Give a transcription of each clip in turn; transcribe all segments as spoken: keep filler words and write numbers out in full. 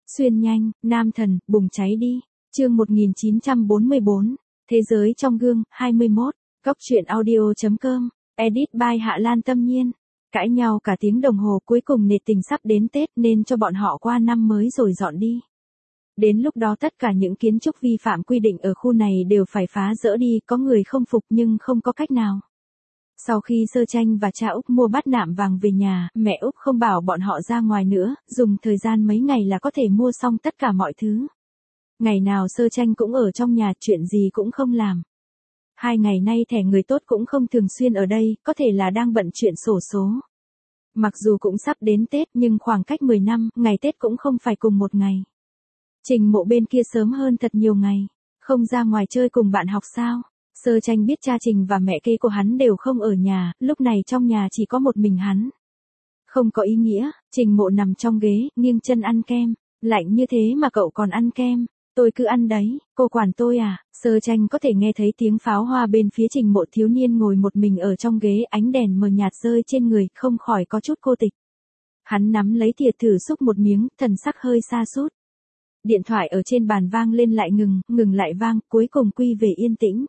Xuyên nhanh, nam thần, bùng cháy đi. Chương một nghìn chín trăm bốn mươi bốn. Thế giới trong gương, hai mươi mốt. Góc truyện audio.com. Edit by Hạ Lan Tâm Nhiên. Cãi nhau cả tiếng đồng hồ, cuối cùng nệt tình sắp đến Tết nên cho bọn họ qua năm mới rồi dọn đi. Đến lúc đó tất cả những kiến trúc vi phạm quy định ở khu này đều phải phá dỡ đi, có người không phục nhưng không có cách nào. Sau khi Sơ Tranh và cha Úc mua bát nạm vàng về nhà, mẹ Úc không bảo bọn họ ra ngoài nữa, dùng thời gian mấy ngày là có thể mua xong tất cả mọi thứ. Ngày nào Sơ Tranh cũng ở trong nhà, chuyện gì cũng không làm. Hai ngày nay thẻ người tốt cũng không thường xuyên ở đây, có thể là đang bận chuyện xổ số. Mặc dù cũng sắp đến Tết nhưng khoảng cách mười năm, ngày Tết cũng không phải cùng một ngày. Trình Mộ bên kia sớm hơn thật nhiều ngày, không ra ngoài chơi cùng bạn học sao? Sơ Tranh biết cha Trình và mẹ kế của hắn đều không ở nhà, lúc này trong nhà chỉ có một mình hắn. Không có ý nghĩa, Trình Mộ nằm trong ghế, nghiêng chân ăn kem, lạnh như thế mà cậu còn ăn kem, tôi cứ ăn đấy, cô quản tôi à? Sơ Tranh có thể nghe thấy tiếng pháo hoa bên phía Trình Mộ, thiếu niên ngồi một mình ở trong ghế, ánh đèn mờ nhạt rơi trên người, không khỏi có chút cô tịch. Hắn nắm lấy thìa thử xúc một miếng, thần sắc hơi sa sút. Điện thoại ở trên bàn vang lên lại ngừng, ngừng lại vang, cuối cùng quy về yên tĩnh.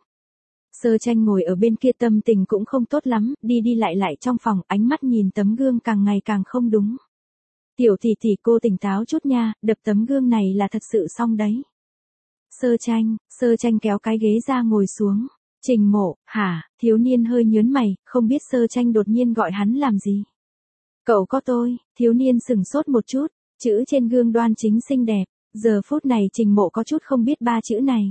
Sơ Tranh ngồi ở bên kia tâm tình cũng không tốt lắm, đi đi lại lại trong phòng, ánh mắt nhìn tấm gương càng ngày càng không đúng. Tiểu tỷ tỷ, cô tỉnh táo chút nha, đập tấm gương này là thật sự xong đấy. Sơ Tranh, Sơ Tranh kéo cái ghế ra ngồi xuống. Trình Mộ, hả? Thiếu niên hơi nhớn mày, không biết Sơ Tranh đột nhiên gọi hắn làm gì. Cậu có tôi, thiếu niên sừng sốt một chút, chữ trên gương đoan chính xinh đẹp, giờ phút này Trình Mộ có chút không biết ba chữ này.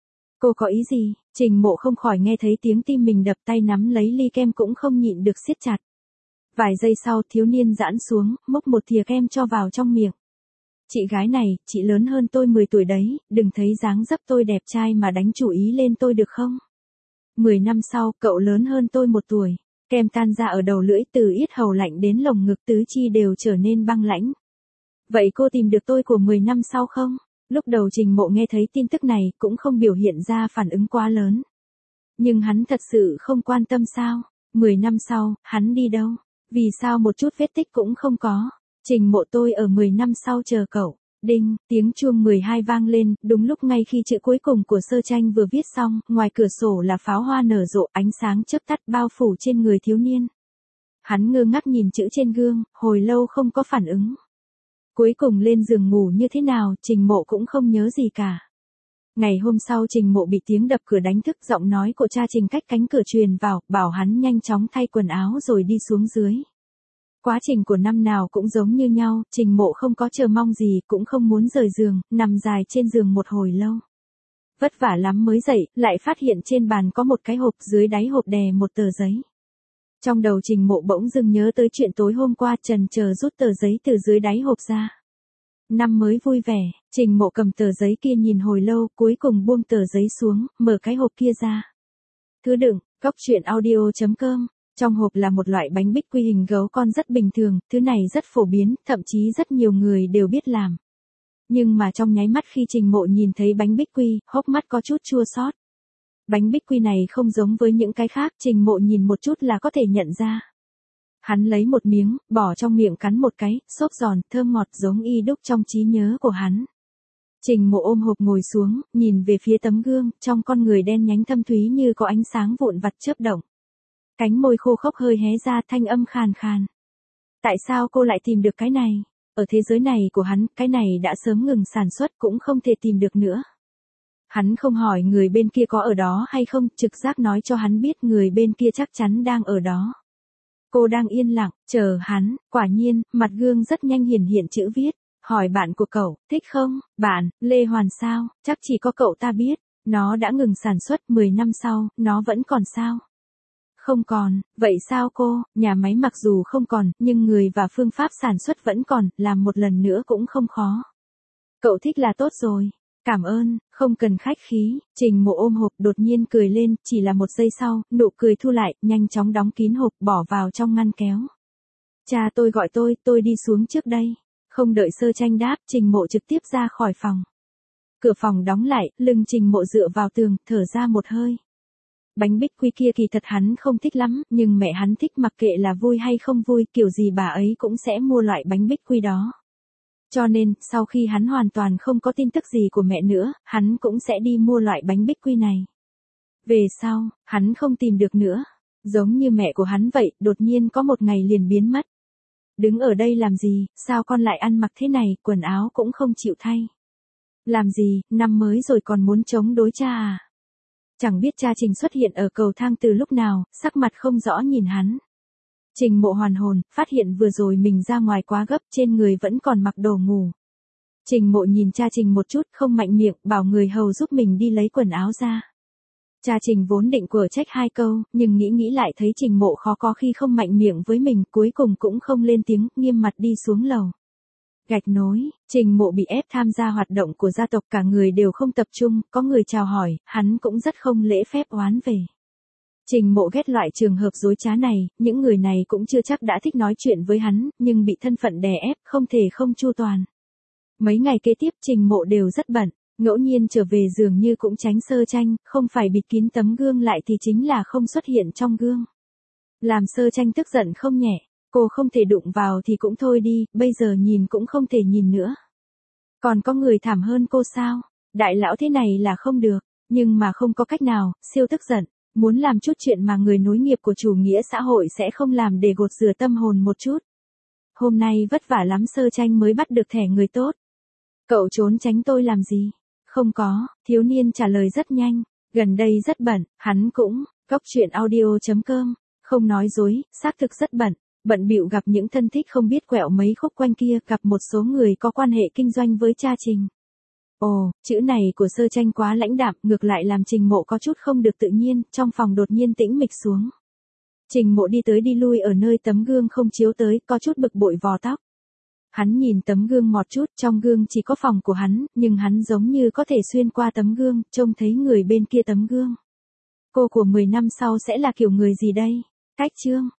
Cô có ý gì? Trình Mộ không khỏi nghe thấy tiếng tim mình đập, tay nắm lấy ly kem cũng không nhịn được siết chặt. Vài giây sau, thiếu niên giãn xuống, múc một thìa kem cho vào trong miệng. Chị gái này, chị lớn hơn tôi mười tuổi đấy, đừng thấy dáng dấp tôi đẹp trai mà đánh chủ ý lên tôi được không? Mười năm sau, cậu lớn hơn tôi một tuổi. Kem tan ra ở đầu lưỡi, từ yết hầu lạnh đến lồng ngực tứ chi đều trở nên băng lãnh. Vậy cô tìm được tôi của mười năm sau không? Lúc đầu Trình Mộ nghe thấy tin tức này cũng không biểu hiện ra phản ứng quá lớn. Nhưng hắn thật sự không quan tâm sao? Mười năm sau, hắn đi đâu? Vì sao một chút vết tích cũng không có? Trình Mộ, tôi ở mười năm sau chờ cậu. Đinh, tiếng chuông mười hai vang lên, đúng lúc ngay khi chữ cuối cùng của Sơ Tranh vừa viết xong, ngoài cửa sổ là pháo hoa nở rộ, ánh sáng chớp tắt bao phủ trên người thiếu niên. Hắn ngơ ngác nhìn chữ trên gương, hồi lâu không có phản ứng. Cuối cùng lên giường ngủ như thế nào, Trình Mộ cũng không nhớ gì cả. Ngày hôm sau Trình Mộ bị tiếng đập cửa đánh thức, giọng nói của cha Trình cách cánh cửa truyền vào, bảo hắn nhanh chóng thay quần áo rồi đi xuống dưới. Quá trình của năm nào cũng giống như nhau, Trình Mộ không có chờ mong gì, cũng không muốn rời giường, nằm dài trên giường một hồi lâu. Vất vả lắm mới dậy, lại phát hiện trên bàn có một cái hộp, dưới đáy hộp đè một tờ giấy. Trong đầu Trình Mộ bỗng dưng nhớ tới chuyện tối hôm qua, chần chờ rút tờ giấy từ dưới đáy hộp ra. Năm mới vui vẻ, Trình Mộ cầm tờ giấy kia nhìn hồi lâu, cuối cùng buông tờ giấy xuống, mở cái hộp kia ra. Thứ đựng, góc truyện audio.com. Trong hộp là một loại bánh bích quy hình gấu con rất bình thường, thứ này rất phổ biến, thậm chí rất nhiều người đều biết làm. Nhưng mà trong nháy mắt khi Trình Mộ nhìn thấy bánh bích quy, hốc mắt có chút chua xót. Bánh bích quy này không giống với những cái khác, Trình Mộ nhìn một chút là có thể nhận ra. Hắn lấy một miếng, bỏ trong miệng cắn một cái, xốp giòn, thơm ngọt giống y đúc trong trí nhớ của hắn. Trình Mộ ôm hộp ngồi xuống, nhìn về phía tấm gương, trong con người đen nhánh thâm thúy như có ánh sáng vụn vặt chớp động. Cánh môi khô khốc hơi hé ra, thanh âm khàn khàn. Tại sao cô lại tìm được cái này? Ở thế giới này của hắn, cái này đã sớm ngừng sản xuất, cũng không thể tìm được nữa. Hắn không hỏi người bên kia có ở đó hay không, trực giác nói cho hắn biết người bên kia chắc chắn đang ở đó. Cô đang yên lặng, chờ hắn, quả nhiên, mặt gương rất nhanh hiển hiện chữ viết. Hỏi bạn của cậu, thích không? Bạn, Lê Hoàn sao? Chắc chỉ có cậu ta biết. Nó đã ngừng sản xuất, mười năm sau, nó vẫn còn sao? Không còn, vậy sao cô? Nhà máy mặc dù không còn, nhưng người và phương pháp sản xuất vẫn còn, làm một lần nữa cũng không khó. Cậu thích là tốt rồi. Cảm ơn, không cần khách khí. Trình Mộ ôm hộp đột nhiên cười lên, chỉ là một giây sau, nụ cười thu lại, nhanh chóng đóng kín hộp, bỏ vào trong ngăn kéo. Cha tôi gọi tôi, tôi đi xuống trước đây. Không đợi Sơ Tranh đáp, Trình Mộ trực tiếp ra khỏi phòng. Cửa phòng đóng lại, lưng Trình Mộ dựa vào tường, thở ra một hơi. Bánh bích quy kia kỳ thật hắn không thích lắm, nhưng mẹ hắn thích, mặc kệ là vui hay không vui, kiểu gì bà ấy cũng sẽ mua loại bánh bích quy đó. Cho nên, sau khi hắn hoàn toàn không có tin tức gì của mẹ nữa, hắn cũng sẽ đi mua loại bánh bích quy này. Về sau, hắn không tìm được nữa. Giống như mẹ của hắn vậy, đột nhiên có một ngày liền biến mất. Đứng ở đây làm gì, sao con lại ăn mặc thế này, quần áo cũng không chịu thay. Làm gì, năm mới rồi còn muốn chống đối cha à? Chẳng biết cha Trình xuất hiện ở cầu thang từ lúc nào, sắc mặt không rõ nhìn hắn. Trình Mộ hoàn hồn, phát hiện vừa rồi mình ra ngoài quá gấp, trên người vẫn còn mặc đồ ngủ. Trình Mộ nhìn cha Trình một chút, không mạnh miệng, bảo người hầu giúp mình đi lấy quần áo ra. Cha Trình vốn định quở trách hai câu, nhưng nghĩ nghĩ lại thấy Trình Mộ khó có khi không mạnh miệng với mình, cuối cùng cũng không lên tiếng, nghiêm mặt đi xuống lầu. Gạch nối, Trình Mộ bị ép tham gia hoạt động của gia tộc, cả người đều không tập trung, có người chào hỏi, hắn cũng rất không lễ phép oán về. Trình Mộ ghét loại trường hợp dối trá này, những người này cũng chưa chắc đã thích nói chuyện với hắn, nhưng bị thân phận đè ép, không thể không chu toàn. Mấy ngày kế tiếp Trình Mộ đều rất bận, ngẫu nhiên trở về dường như cũng tránh Sơ Tranh, không phải bịt kín tấm gương lại thì chính là không xuất hiện trong gương. Làm Sơ Tranh tức giận không nhẹ, cô không thể đụng vào thì cũng thôi đi, bây giờ nhìn cũng không thể nhìn nữa. Còn có người thảm hơn cô sao? Đại lão thế này là không được, nhưng mà không có cách nào, siêu tức giận. Muốn làm chút chuyện mà người nối nghiệp của chủ nghĩa xã hội sẽ không làm để gột rửa tâm hồn một chút. Hôm nay vất vả lắm Sơ Tranh mới bắt được thẻ người tốt. Cậu trốn tránh tôi làm gì? Không có, thiếu niên trả lời rất nhanh. Gần đây rất bận, hắn cũng, góc chuyện audio chấm com. Không nói dối, xác thực rất bận. Bận bịu gặp những thân thích không biết quẹo mấy khúc quanh kia, gặp một số người có quan hệ kinh doanh với cha Trình. Ồ, chữ này của Sơ Tranh quá lãnh đạm, ngược lại làm Trình Mộ có chút không được tự nhiên, trong phòng đột nhiên tĩnh mịch xuống. Trình Mộ đi tới đi lui ở nơi tấm gương không chiếu tới, có chút bực bội vò tóc. Hắn nhìn tấm gương một chút, trong gương chỉ có phòng của hắn, nhưng hắn giống như có thể xuyên qua tấm gương, trông thấy người bên kia tấm gương. Cô của mười năm sau sẽ là kiểu người gì đây? Cách chương